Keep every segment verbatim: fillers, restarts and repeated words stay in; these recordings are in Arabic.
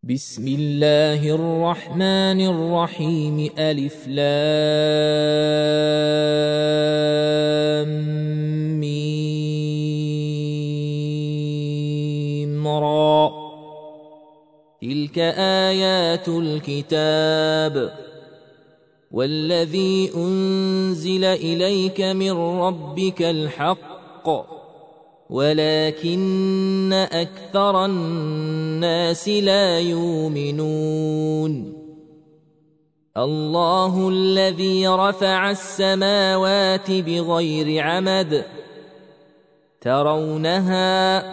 بسم الله الرحمن الرحيم ألف لام ميم را تلك آيات الكتاب والذي أنزل إليك من ربك الحق ولكن أكثر الناس لا يؤمنون الله الذي رفع السماوات بغير عمد ترونها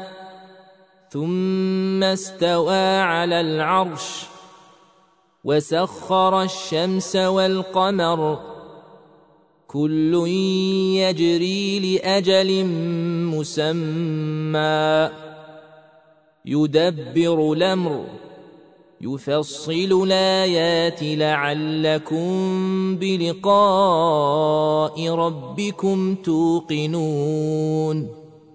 ثم استوى على العرش وسخر الشمس والقمر كل يجري لأجل مسمى يدبر الأمر يفصل الآيات لعلكم بلقاء ربكم توقنون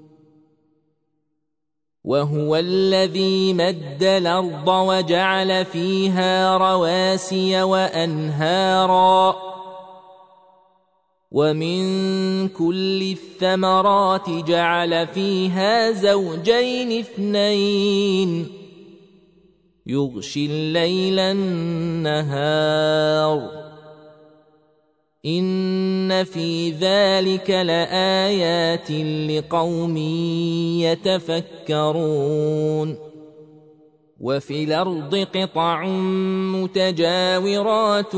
وهو الذي مد الأرض وجعل فيها رواسي وأنهارا ومن كل الثمرات جعل فيها زوجين اثنين يغشي الليل النهار إن في ذلك لآيات لقوم يتفكرون وفي الأرض قطع متجاورات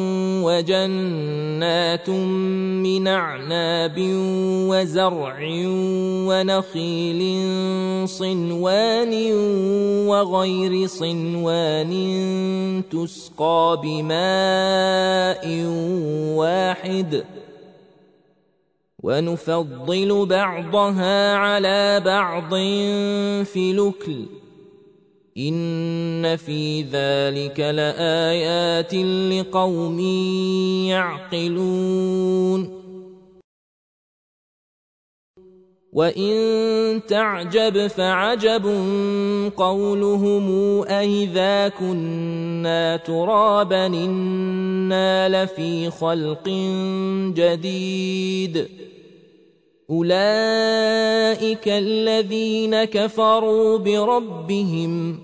وجنات من أعناب وزرع ونخيل صنوان وغير صنوان تسقى بماء واحد ونفضل بعضها على بعض في الأكل إن في ذلك لآيات لقوم يعقلون وإن تعجب فعجب قولهم أإذا كنا ترابا إنا لفي خلق جديد أولئك الذين كفروا بربهم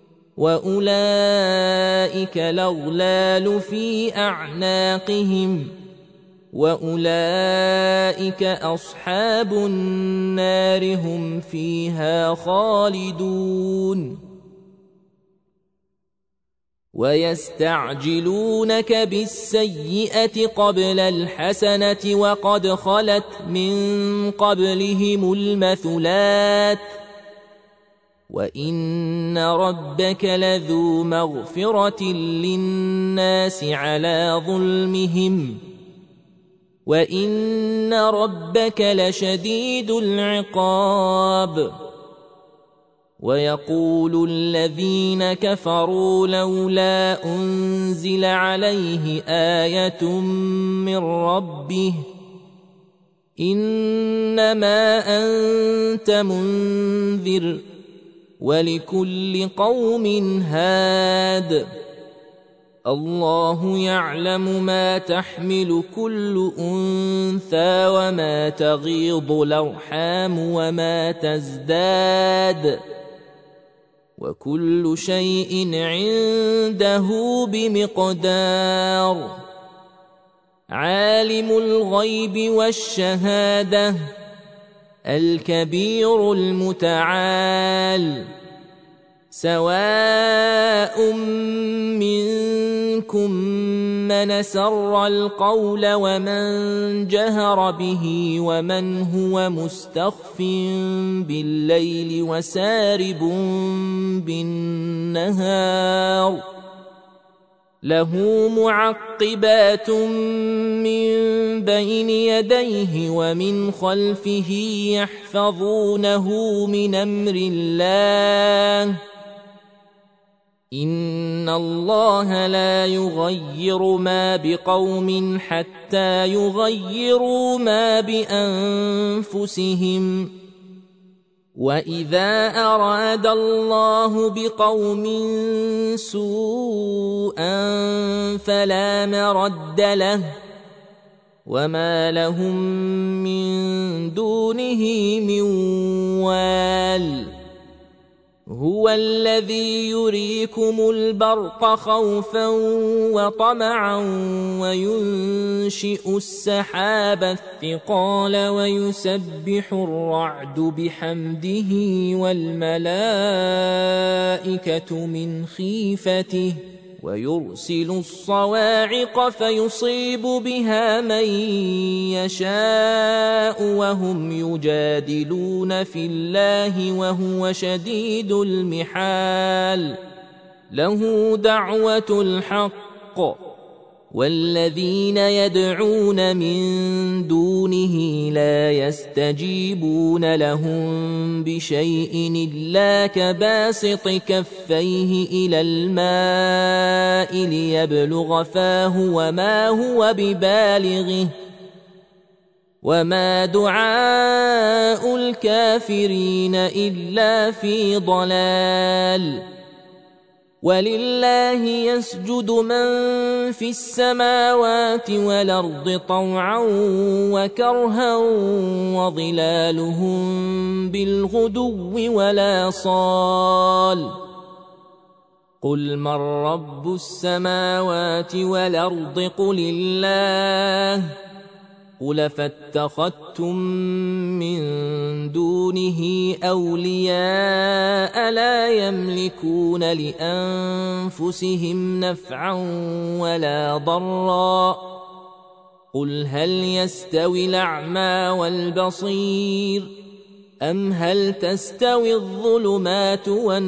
وأولئك الأغلال في أعناقهم وأولئك أصحاب النار هم فيها خالدون ويستعجلونك بالسيئة قبل الحسنة وقد خلت من قبلهم المثلات وإن ربك لذو مغفرة للناس على ظلمهم وإن ربك لشديد العقاب ويقول الذين كفروا لولا أنزل عليه آية من ربه إنما أنت منذر ولكل قوم هاد الله يعلم ما تحمل كل أنثى وما تغيض الأرحام وما تزداد وكل شيء عنده بمقدار عالم الغيب والشهادة الكبير المتعال سواء منكم من سر القول ومن جهر به ومن هو مستخف بالليل وسارب بالنهار له معقبات من بين يديه ومن خلفه يحفظونه من أمر الله إن الله لا يغير ما بقوم حتى يغيروا ما بأنفسهم وإذا أراد الله بقوم سوءا فلا مرد له وما لهم من دونه من وال هو الذي يريكم البرق خوفا وطمعا وينشئ السحاب الثقال ويسبح الرعد بحمده والملائكة من خيفته ويرسل الصواعق فيصيب بها من يشاء وهم يجادلون في الله وهو شديد المحال له دعوة الحق والذين يدعون من دونه لا يستجيبون لهم بشيء إلا كباسط كفيه إلى الماء ليبلغ فاه وما هو ببالغه وما دعاء الكافرين إلا في ضلال ولله يسجد من في السماوات والأرض طوعا وكرها وظلالهم بالغدو ولا صال قل من رب السماوات والأرض قل الله قل فاتخذتم من دونه أولياء لا يملكون لأنفسهم نفعا ولا ضرا قل هل يستوي الأعمى والبصير أم هل تستوي الظلمات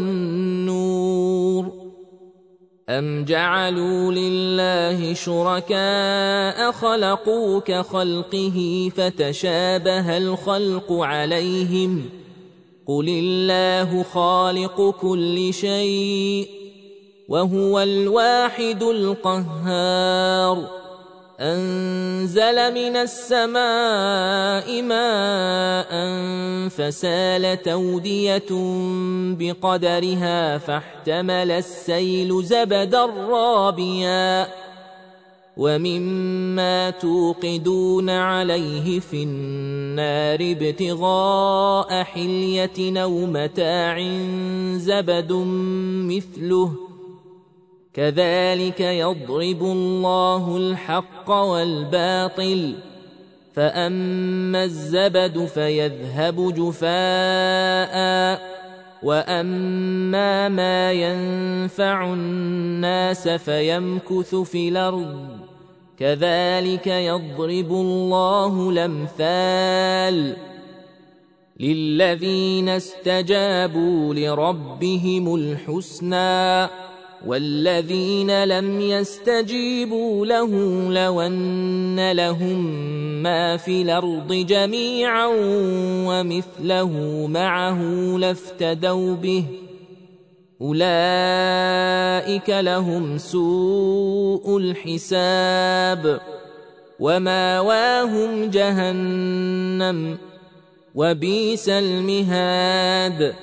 والنور أم جعلوا لله شركاء خلقوا كخلقه فتشابه الخلق عليهم قل الله خالق كل شيء وهو الواحد القهار أنزل من السماء ماء فسالت أودية بقدرها فاحتمل السيل زبدا رابيا ومما توقدون عليه في النار ابتغاء حلية أو متاع زبد مثله كذلك يضرب الله الحق والباطل فأما الزبد فيذهب جفاء وأما ما ينفع الناس فيمكث في الأرض كذلك يضرب الله الأمثال للذين استجابوا لربهم الحسنى والذين لم يستجيبوا له لو أن لهم ما في الأرض جميعا ومثله معه لافتدوا به أولئك لهم سوء الحساب وماواهم جهنم وبئس المهاد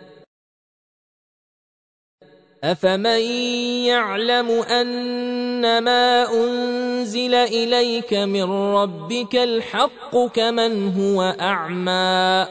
أفمن يعلم أنما أنزل إليك من ربك الحق كمن هو أعمى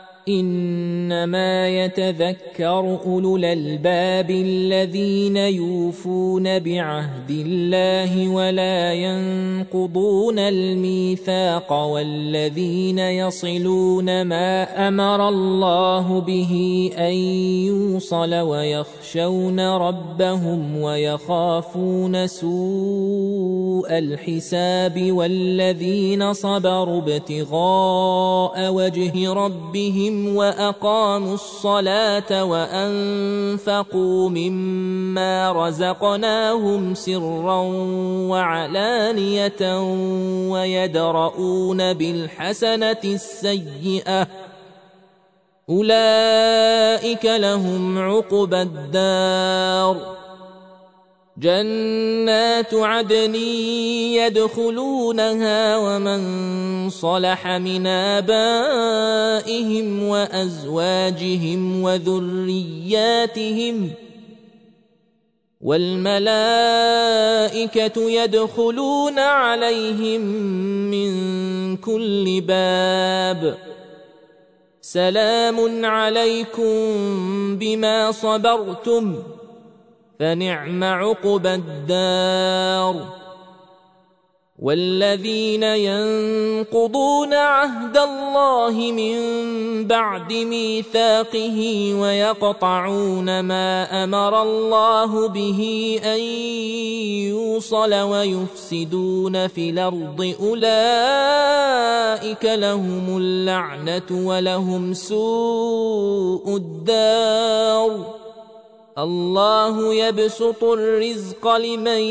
إنما يتذكر أولو الألباب الذين يوفون بعهد الله ولا ينقضون الميثاق والذين يصلون ما أمر الله به أن يوصل ويخشون ربهم ويخافون سوء الحساب والذين صبروا ابتغاء وجه ربهم وأقاموا الصلاة وأنفقوا مما رزقناهم سرا وعلانية ويدرؤون بالحسنة السيئة أولئك لهم عقبى الدار جنات عدن يدخلونها ومن صلح من آبائهم وأزواجهم وذرياتهم والملائكة يدخلون عليهم من كل باب سلام عليكم بما صبرتم فنعم عقبى الدار. والذين ينقضون عهد الله من بعد ميثاقه ويقطعون ما أمر الله به أن يوصل ويفسدون في الأرض أولئك لهم اللعنة ولهم سوء الدار. الله يبسط الرزق لمن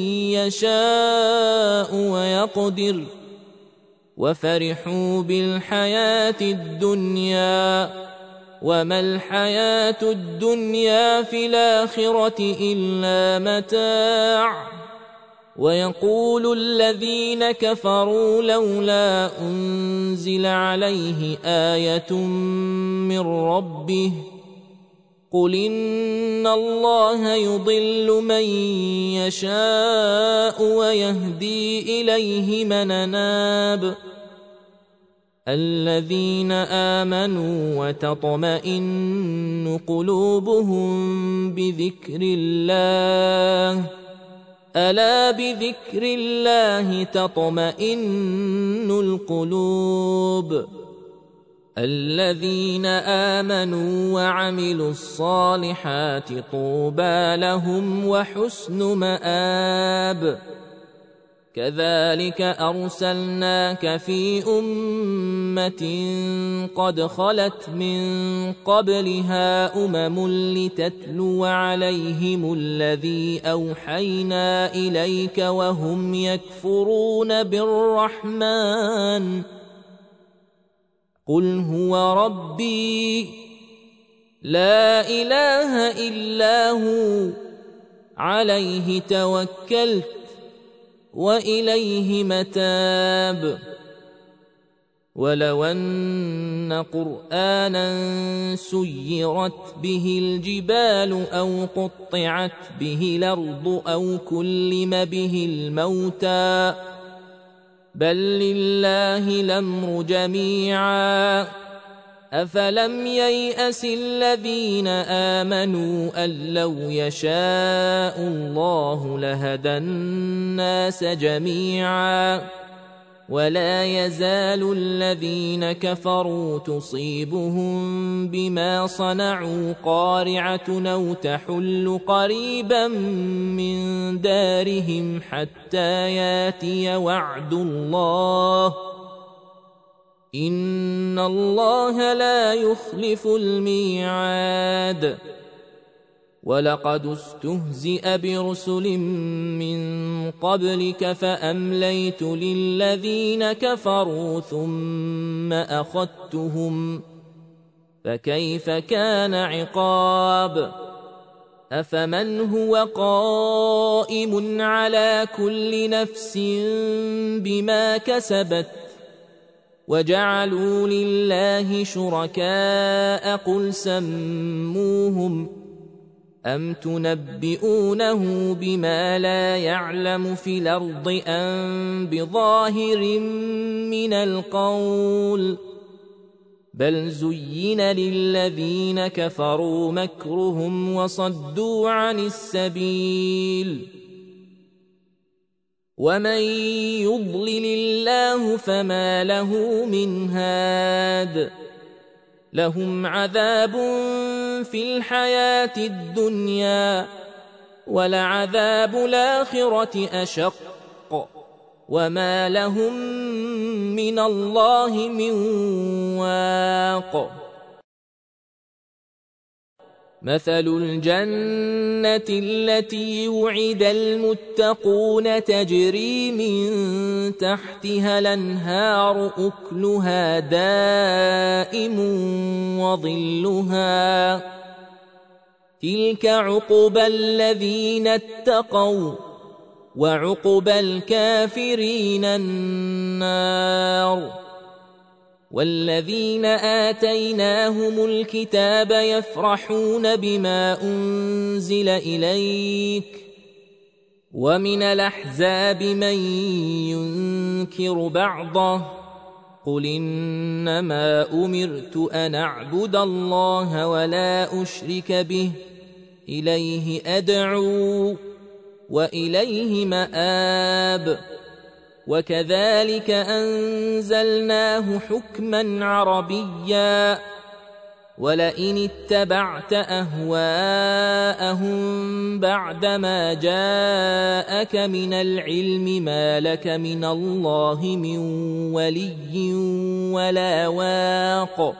يشاء ويقدر وفرحوا بالحياة الدنيا وما الحياة الدنيا في الآخرة إلا متاع. ويقول الذين كفروا لولا أنزل عليه آية من ربه قل إن الله يضل من يشاء ويهدي إليه من أناب. الذين آمنوا وتطمئن قلوبهم بذكر الله ألا بذكر الله تطمئن القلوب. الذين آمنوا وعملوا الصالحات طوبى لهم وحسن مآب. كذلك أرسلناك في أمة قد خلت من قبلها أمم لتتلو عليهم الذي أوحينا إليك وهم يكفرون بالرحمن قل هو ربي لا إله إلا هو عليه توكلت وإليه متاب. ولو أن قرآنا سيرت به الجبال أو قطعت به الأرض أو كلم به الموتى بل لله الأمر جميعا أفلم ييأس الذين آمنوا أن لو يشاء الله لهدى الناس جميعا ولا يزال الذين كفروا تصيبهم بما صنعوا قارعة أو تحل قريبا من دارهم حتى ياتي وعد الله إن الله لا يخلف الميعاد. ولقد استهزئ برسل من قبلك فأمليت للذين كفروا ثم أخذتهم فكيف كان عقاب. أفمن هو قائم على كل نفس بما كسبت وجعلوا لله شركاء قل سموهم أم تنبئونه بما لا يعلم في الأرض أم بظاهر من القول بل زين للذين كفروا مكرهم وصدوا عن السبيل ومن يضلل الله فما له من هاد. لهم عذاب في الحياة الدنيا ولعذاب الآخرة أشق وما لهم من الله من واق. مثل الجنة التي وعد المتقون تجري من تحتها الأنهار أكلها دائم وظلها تلك عقبى الذين اتقوا وعقبى الكافرين النار. والذين آتيناهم الكتاب يفرحون بما أنزل إليك ومن الأحزاب من ينكر بعضه قل إنما أمرت أن أعبد الله ولا أشرك به إليه أدعو وإليه مآب. وكذلك أنزلناه حكما عربيا ولئن اتبعت أهواءهم بعدما جاءك من العلم ما لك من الله من ولي ولا واق.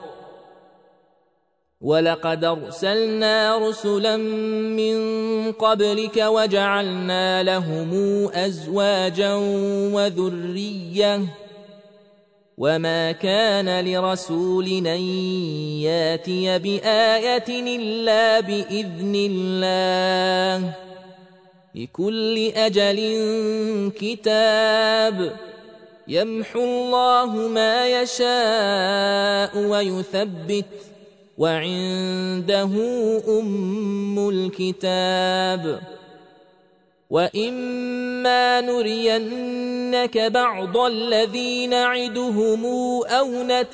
ولقد أرسلنا رسلا من قبلك وجعلنا لهم أزواجا وذرية وما كان لرسول أن ياتي بآية إلا بإذن الله لكل أجل كتاب يمحو الله ما يشاء ويثبت وعنده أم الكتاب. وإما نرينك بعض الذي نعدهم أو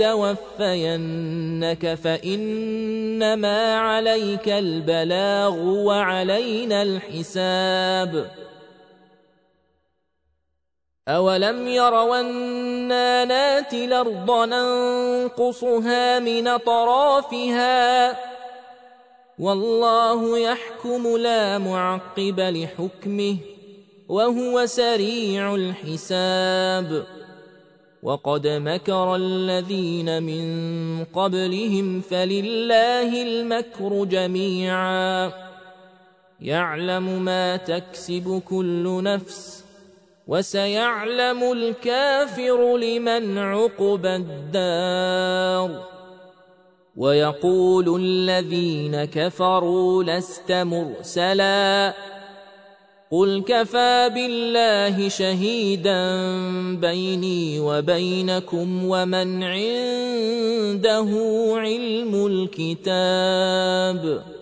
نتوفينك فإنما عليك البلاغ وعلينا الحساب. أولم يروا أنا ناتي الأرض ننقصها من أطرافها والله يحكم لا معقب لحكمه وهو سريع الحساب. وقد مكر الذين من قبلهم فلله المكر جميعا يعلم ما تكسب كل نفس وسيعلم الكافر لمن عقبى الدار. ويقول الذين كفروا لست مرسلا قل كفى بالله شهيدا بيني وبينكم ومن عنده علم الكتاب.